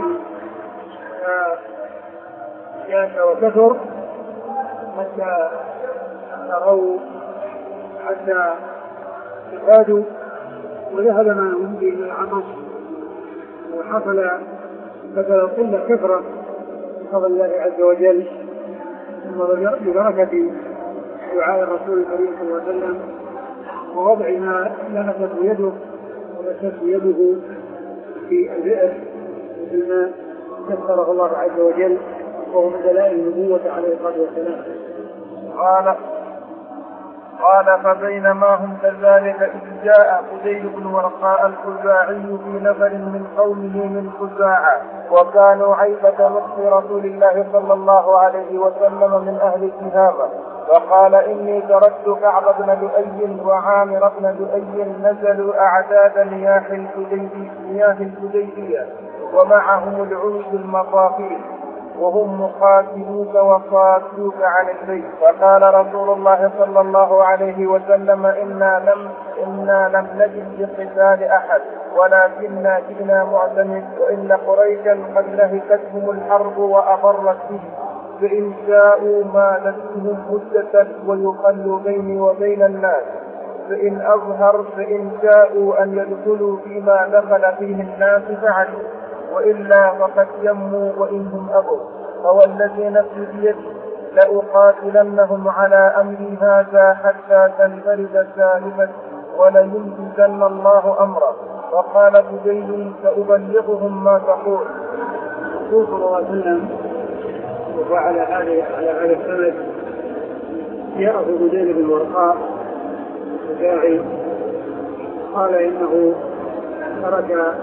فجاش وكثر حتى تروا حتى تفادوا وذهب ما هم به من العطش، وحصل بدل كل كثرة بفضل الله عز وجل ثم ببركة دعاء الرسول الكريم صلى الله عليه وسلم ووضع ما لمست يده ومست يده في البئر مثل ما كثره الله عز وجل، وهو من دلائل النبوة عليه الصلاة والسلام. قال قال فبينما هم كذلك إذ جاء خديج بن ورقاء الخزاعي في نفر من قومه من خزاعة وكانوا عيبة مصر رسول الله صلى الله عليه وسلم من أهل التهامة، فقال إني تركت كعب بن لؤي وعامر بن لؤي نزلوا أعداد مياه الحديبية ومعهم العود المطافيل وهم مقاتلوك وصادوك عن البيت، فقال رسول الله صلى الله عليه وسلم إنا لم, إنا لم نجد لقتال أحد ولكننا جئنا معتمد، وإن قريشا قد لهكتهم الحرب وأضرت به، فإن شاءوا مالتهم مدة ويقل بيني وبين الناس، فإن أظهر فإن شاءوا أن يدخلوا فيما دخل فيه الناس فعلوا، وإلا فقد يموا وإنهم أبوا، فوالذي نفسي بيده لأقاتلنهم على أمري هذا حتى تنفرد سالفة ولينجزن الله أمره. فقال خديج سأبلغهم ما تقول. رسول صلى الله عليه وسلم وعلى هذا على هذا السند جاء خديج بن ورقاء الخزاعي قال إنه ترك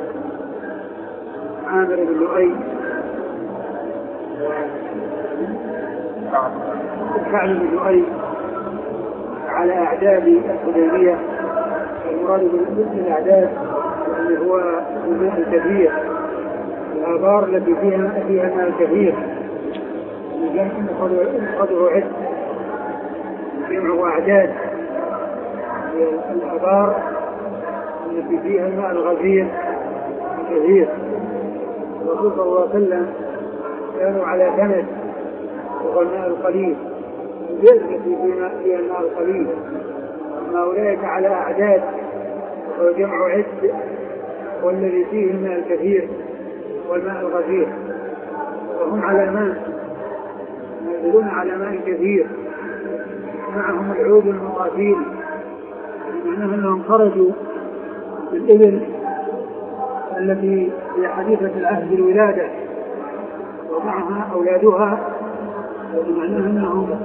عامر بن لؤي وكعب بن لؤي على أعداد الحديبية. المراد بالأعداد اللي هو الماء الكثير، الآبار التي فيها فيها الماء الكثير، لكن قدره عد جمع أعداد الآبار التي فيها الماء الغزير الكثير. الرسول صلى الله عليه وسلم كانوا على سند وهو الماء القليل، البئر التي فيها الماء القليل، أما أولئك على أعداد وهو جمع عد والذي فيه الماء الكثير والماء الغزير، وهم على ماء ينزلون على ماء كثير معهم العود المقاتيل، معناه أنهم خرجوا بالإبل التي هي حديثة العهد الولادة ومعها أولادها، ومعناه أنهم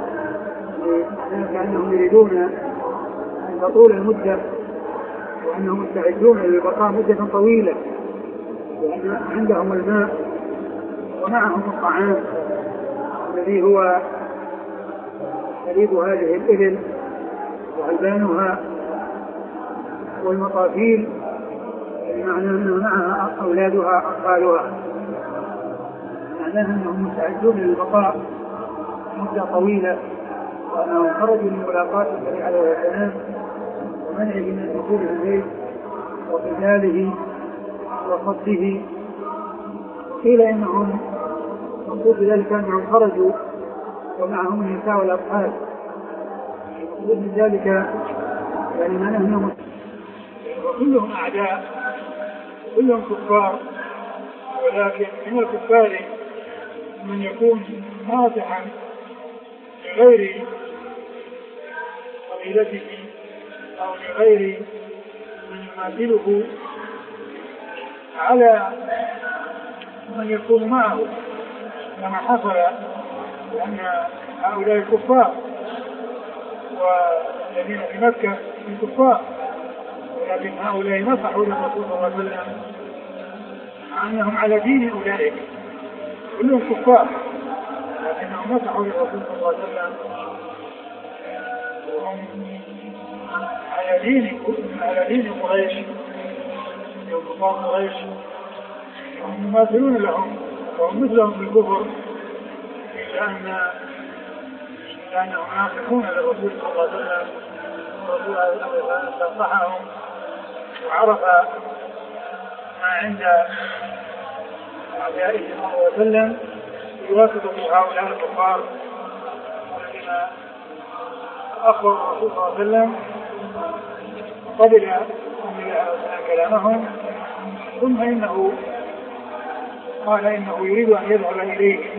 كأنهم يريدون أن تطول المدة وأنهم مستعدون للبقاء مدة طويلة، وأن عندهم الماء ومعهم الطعام الذي هو حليب هذه الإبل وألبانها والمطافيل، بمعنى أنه معها أولادها أطفالها، معناه أنهم مستعدون للبقاء مدة طويلة، وأنهم خرجوا من ملاقاة النبي عليه السلام ومنعه من الدخول في البيت وقتاله وصده. قيل إنهم مقصود ذلك أنهم خرجوا ومعهم النساء والأطفال، ومن ذلك يعني معناه أنهم وكلهم أعداء كلهم كفار، ولكن من الكفار من يكون ناصحا لغير قبيلته أو لغير من يماثله على من يكون معه، كما حصل لأن هؤلاء الكفار والذين في مكة من كفار، ولكن هؤلاء نصحوا للرسول صلى الله عليه وسلم مع أنهم على دين أولئك كلهم كفار، لكنهم نصحوا للرسول صلى الله عليه وسلم وهم على دين على دين قريش كفار قريش، وهم يماثلون لهم وهم مثلهم في الكفر، إلا أن لأنهم ناصحون للرسول صلى الله عليه وسلم، والرسول عليه الصلاة والسلام نصحهم وعرف ما عند أعدائه صلى الله عليه وسلم يوافق في هؤلاء الكفار الذين أخبر الرسول صلى الله عليه وسلم قبل أن كلامهم، ثم إنه قال إنه يريد أن يذهب إليهم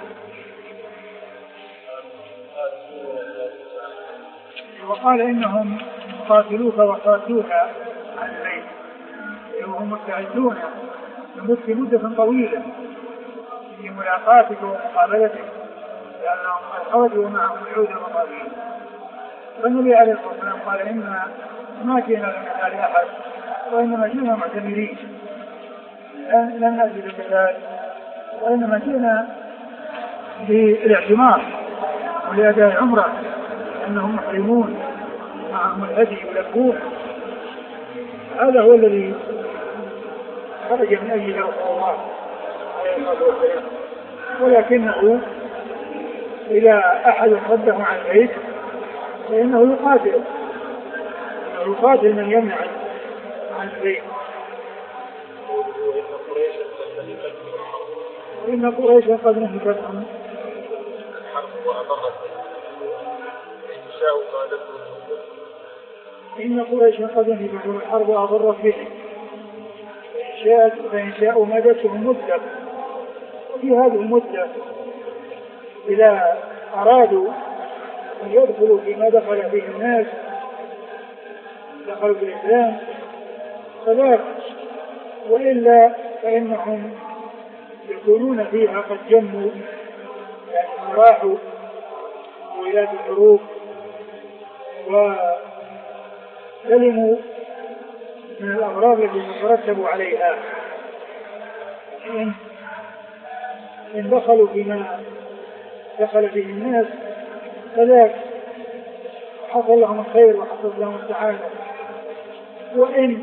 وقال إنهم قاتلوك وقاتلوك عن البيت، وهم مستعدون لمدة مدة طويلة في ملاقاتك ومقابلتك، لأنهم خرجوا معهم وعود المقابلين. فالنبي عليه الصلاة والسلام قال إنا ما جئنا لقتال أحد وإنما جئنا معتمرين، لم نأتي للقتال وإنما جئنا للاعتمار ولأداء عمرة، أنهم محرمون معهم الهدي يلبون. هذا هو الذي خرج من أجل رسول الله عليه الصلاة والسلام، ولكنه إذا أحد صده عن البيت فإنه يقاتل يقاتل من يمنع عن البيت. وإن قريش قد نهكتهم إن قريش قد نهكتهم الحرب وأضرت بهم، فإن شاءوا مدتهم مدة، وفي هذه المدة إذا أرادوا أن يدخلوا فيما دخل فيه الناس دخلوا في الإسلام فذاك، وإلا فإنهم يكونون فيها قد جموا يعني راحوا ولاة الحروب وسلموا من الأمراض التي تترتب عليها. إن, إن دخلوا فيما دخل فيه الناس فذاك حصل لهم الخير وحصل لهم السعادة، وإن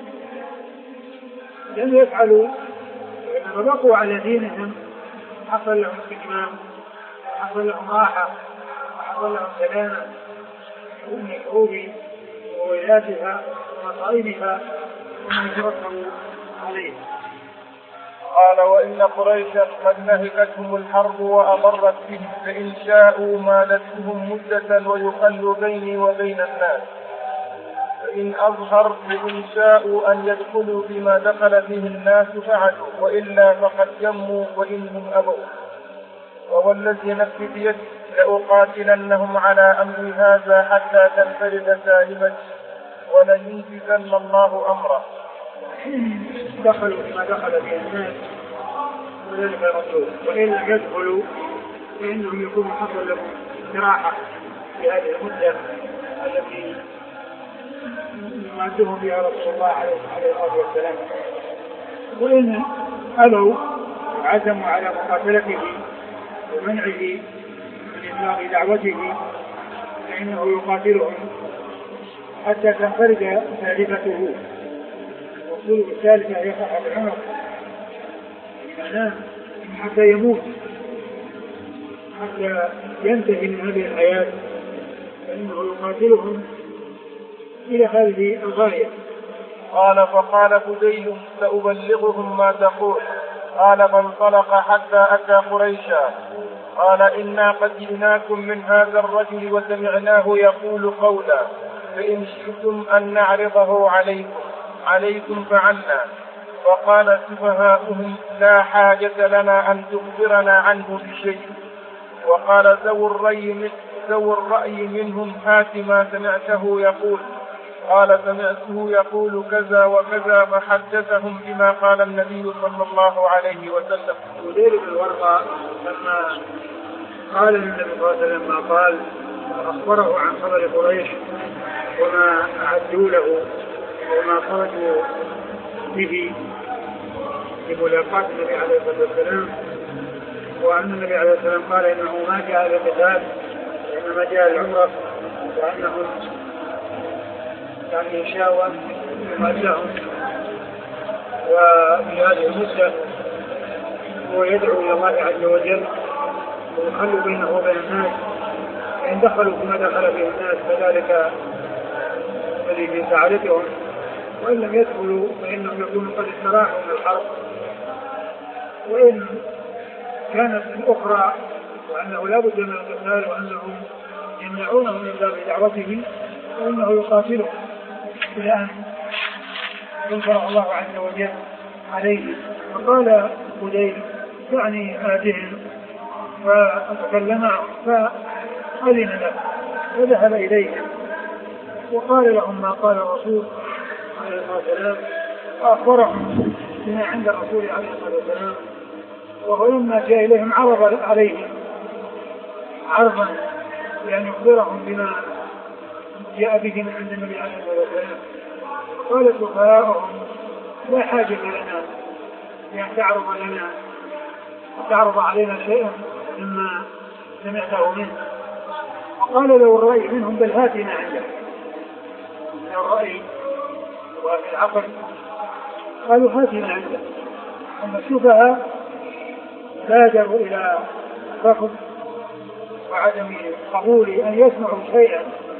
لم يفعلوا وإنما بقوا على دينهم حصل لهم استجمام وحصل لهم راحة وحصل لهم سلامة من الحروب وويلاتها ومصائبها وما يترتب عليه. قال وإن قريشا قد نهكتهم الحرب وأضرت بهم، فإن شاءوا مالتهم مدة ويخلوا بيني وبين الناس، فإن أظهر فإن شاءوا أن يدخلوا بما دخل فيه الناس فعلوا، وإلا فقد جموا وإنهم أبوا. ووالذي نفسي بيده لأقاتلنهم على أمر هذا حتى تنفرد سائبتي ولينفذن الله أمره. دخلوا بما دخل فيه الناس وذلك الرسول، وإن لم يدخلوا فإنهم يكون حصل لهم استراحة في هذه المدة التي يمادهم بها رسول الله عليه الصلاة والسلام. وإن أبوا وعزموا على مقاتلته ومنعه من إطلاق دعوته فإنه يقاتلهم حتى تنفرد ثالثته. والصورة الثالثة هي صحة العمر، معناه حتى يموت حتى ينتهي من هذه الحياة، فإنه يقاتلهم إلى هذه الغاية. قال فقال فديل سأبلغهم ما تقول. قال فانطلق حتى أتى قريشا. قال إنا قد جئناكم من هذا الرجل وسمعناه يقول قولا، فإن شئتم أن نعرضه عليكم. عليكم فعلنا. وقال سفهاؤهم لا حاجة لنا أن تخبرنا عنه بشيء. وقال ذو الرأي ذو الرأي منهم هات ما سمعته يقول. قال سمعته يقول كذا وكذا، فحدثهم بما قال النبي صلى الله عليه وسلم. ودير بن ورقة لما قال النبي صلى الله عليه وسلم ما قال أخبره عن خبر قريش وما أعدوا له وما خرجوا به لملاقاة النبي عليه الصلاة والسلام، وأن النبي عليه الصلاة والسلام قال إنه ما جاء للقتال وإنما جاء العمرة، وأنهم يعني يشاور لهم وفي هذه المدة هو يدعو إلى الله عز وجل ويخلوا بينه وبين الناس، فإن دخلوا فيما دخل فيه الناس فذلك الذي في سعادتهم، وإن لم يدخلوا فإنهم يكونوا قد استراحوا من الحرب. وإن كانت الأخرى وأنه لا بد من القتال وأنهم يمنعونه من باب دعوته فإنه يقاتلهم إلى أن ينصر الله عز وجل عليه. وقال بديل يعني آتهم فتكلم فأذن له وذهب إليهم وقال لهم ما قال الرسول عليه الصلاة والسلام وأخبرهم بما عند الرسول عليه الصلاة والسلام. ولما جاء إليهم عرض عليهم عرضا يعني يخبرهم بما جاء به من عند النبي عليه الصلاة والسلام. قال سفهاؤهم لا حاجة لنا يعني تعرض لنا تعرض علينا شيئا مما سمعته منه. وقال لو الرأي منهم بل هاتنا عنده، لو الرأي وفي العقل قالوا هاتنا عنده. أما السفهاء بادروا إلى رفض وعدم قبول أن يسمعوا شيئا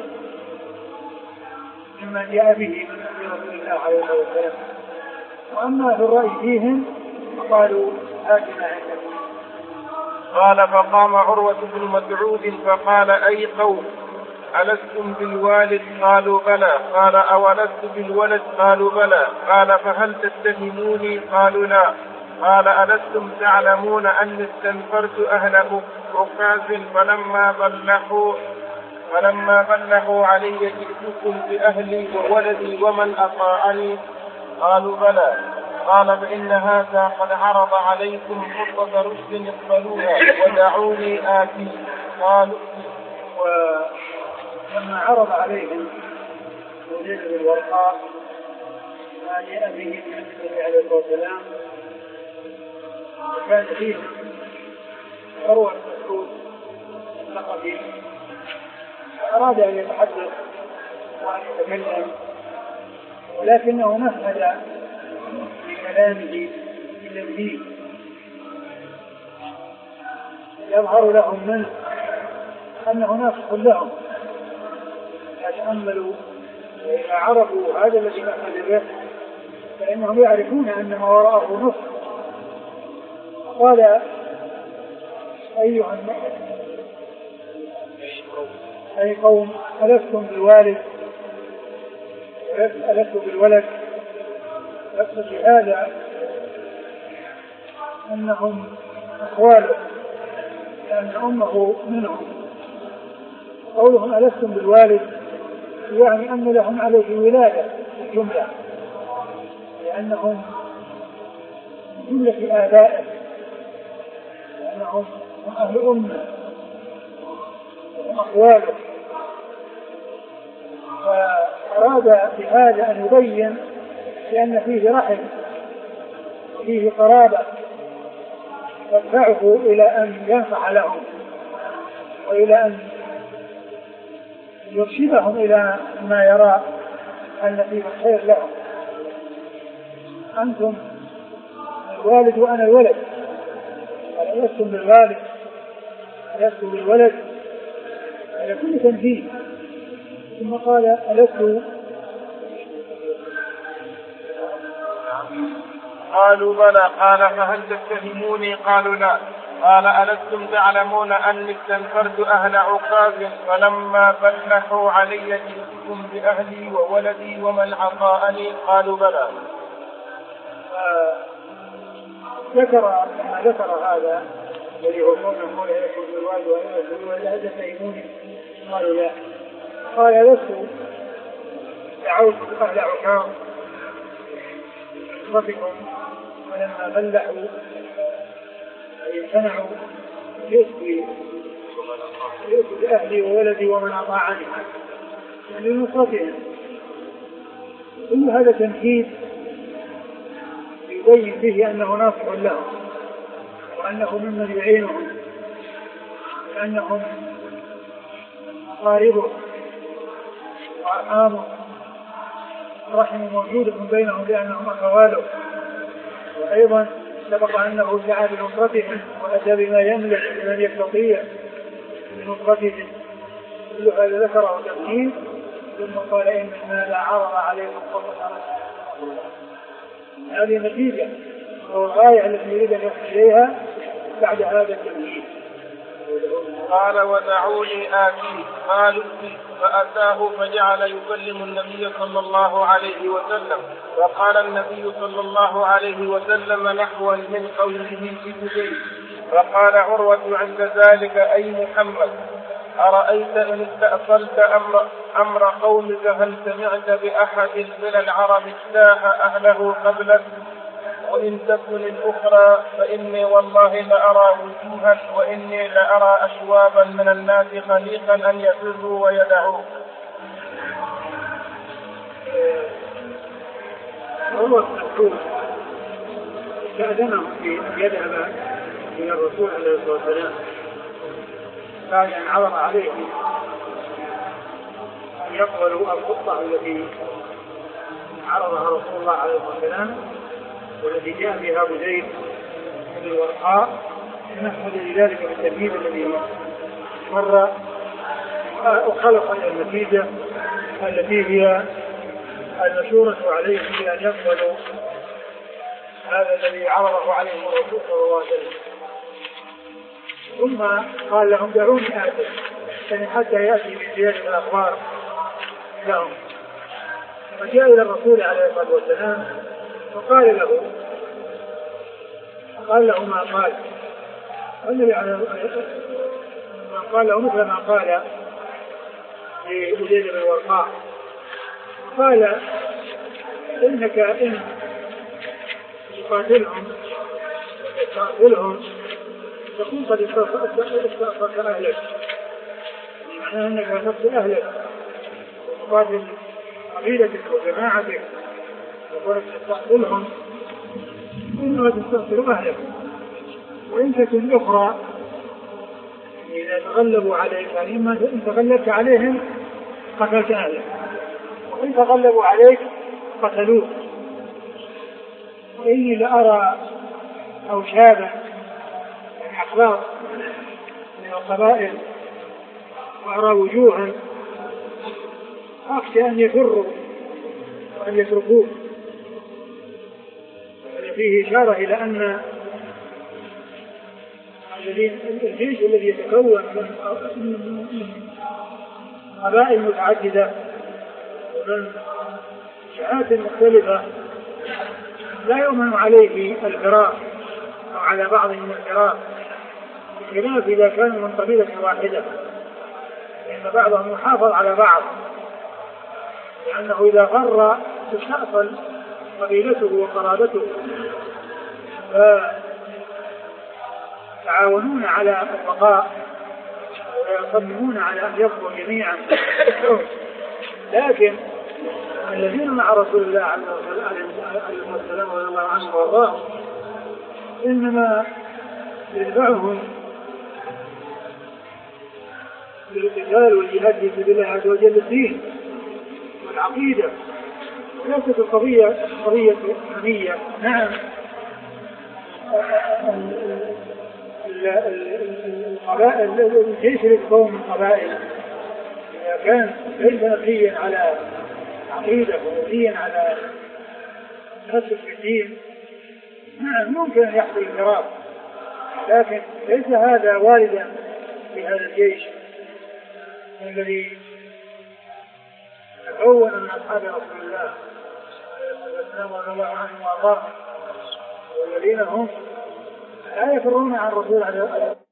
مما جاء به من رسول الله عليه الصلاة والسلام. وأما في الرأي فيهم فقالوا هاتنا عنده. قال فقام عروة بن مسعود فقال أي قوم ألستم بالوالد؟ قالوا بلى. قال أولست بالولد؟ قالوا بلى. قال فهل تتهموني؟ قالوا لا. قال ألستم تعلمون أني استنفرت أهل عكاظ فلما بلغوا فلما بلغوا علي جئتكم بأهلي وولدي ومن أطاعني؟ قالوا بلى. قال فإن هذا قد عرض عليكم خطة رشد اقبلوها ودعوني آتي. قالوا ولما عرض عليهم وجد الورقاء ما جاء به من النبي عليه الصلاة والسلام وكان فيه عروة مسعود الثقفي أراد أن يتحدث وأن يتكلم ولكنه مهد بكلامه بالذي يظهر لهم منه أنه ناصح لهم يتأملوا وإذا عرفوا هذا الذي مهد به فإنهم يعرفون أن ما وراءه نصح. قال أيها الناس أي قوم ألستم بالوالد ألستم بالولد؟ يقصد بهذا أنهم أخواله لأن أمه منهم. قولهم ألستم بالوالد يعني أن لهم عليه ولادة جملة لأنهم جملة آبائه لأنهم هم أهل أمه وهم أخواله. فأراد بهذا أن يبين لأن فيه رحم فيه قرابة تدفعه إلى أن ينفع لهم وإلى أن يرشدهم إلى ما يرى أن فيه الخير لهم. أنتم الوالد وأنا الولد، ألستم بالوالد ألستم بالولد على كل تنفيذ. ثم قال ألستم قالوا بلى. قال فهل تتهموني؟ قالوا لا. قال ألستم تعلمون أني استنفرت أهل عكاظ فلما بلحوا علي جئتكم بأهلي وولدي ومن عطاءني قالوا بلى. ذكر ما ذكر هذا الذي هو قوله قال يكون بالوالد ولا تيموني قالوا لا. قال لست دعوت أهل عكاظ ربكم ولما بلحوا أي امتنعوا يسقي بأهلي وولدي ومن أطاعني يعني لنصرتهم. كل هذا تمهيد يبين به أنه ناصح لهم وأنه ممن يعينهم وأنهم أقاربه وأرحامه رحم موجودة بينهم لأنهم أخواله. وأيضا سبق أنه سعى بنصرتهم وأتى بما يملك من يستطيع بنصرتهم. كل هذا ذكره تمهيد ثم قال إنما لا عرض عليكم فضلا. هذه نتيجة والغاية التي يريد أن يصل إليها بعد هذا التمهيد. قال ودعوني آتيه قالوا فأتاه فجعل يكلم النبي صلى الله عليه وسلم فقال النبي صلى الله عليه وسلم نحوا من قوله في بديه. فقال عروة عند ذلك أي محمد أرأيت إن استأصلت أمر, أمر قومك هل سمعت بأحد من العرب اجتاح أهله قبلك وإن تكن الأخرى فإني والله لأرى وجوها وإني لأرى أشوابا من الناس خليقا أن يفروا ويدعوه. عروة مكتوب استأذنه في أن يذهب إلى الرسول عليه الصلاة والسلام بعد أن عرض عليه أن يقبلوا الخطة التي عرضها رسول الله عليه الصلاة والسلام والذي جاء بها أبو زيد بن الورقاء نحمد لذلك بالتمهيد الذي مر وخلق النتيجة التي هي المشورة عليه بأن يقبلوا هذا الذي عرضه عليه الرسول صلى الله عليه وسلم. ثم قال لهم دعوني آتي يعني حتى يأتي بزيادة الأخبار لهم. فجاء إلى الرسول عليه الصلاة والسلام فقال له قال له ما قال النبي عليه قال له مثل ما قال لأبي زيد بن الورقاء قال إنك إن تقاتلهم تقاتلهم تكون قد استأصلت أهلك معناه أنك تقتل أهلك وتقاتل قبيلتك وجماعتك وقلت تستأصلهم إنما تستأصل أهلك وإن تكن أخرى إذا تغلبوا عليك يعني إما إن تغلبت عليهم قتلت أهلك وإن تغلبوا عليك قتلوك. وإني لأرى أوشابا يعني أخلاق من القبائل وأرى وجوها أخشى أن يفروا وأن يتركوه. فيه إشارة إلى أن الجيش الذي يتكون من قبائل متعددة ومن جهات مختلفة لا يؤمن عليه الفرار أو على بعض من الفرار بخلاف إذا كانوا من قبيلة واحدة لأن بعضهم يحافظ على بعض لأنه إذا فر تستأصل قبيلته وقرابته فيتعاونون على البقاء ويصممون على أن يبقوا جميعا. لكن الذين مع رسول الله عليه الصلاة والسلام رضي الله عنه وارضاه إنما يدفعهم للقتال والجهاد في سبيل الله عز وجل الدين والعقيدة وليست القضية قضية حمية. نعم القبائل الجيش يتكون من قبائل إذا كان ليس مبنيا على عقيدة ومبنيا على تمسك بالدين نعم ممكن أن يحصل الفرار لكن ليس هذا واردا في هذا الجيش الذي تكون من أصحاب رسول الله رضي الله عنهم وأرضاهم والذين هم لا يفرون عن رسول الله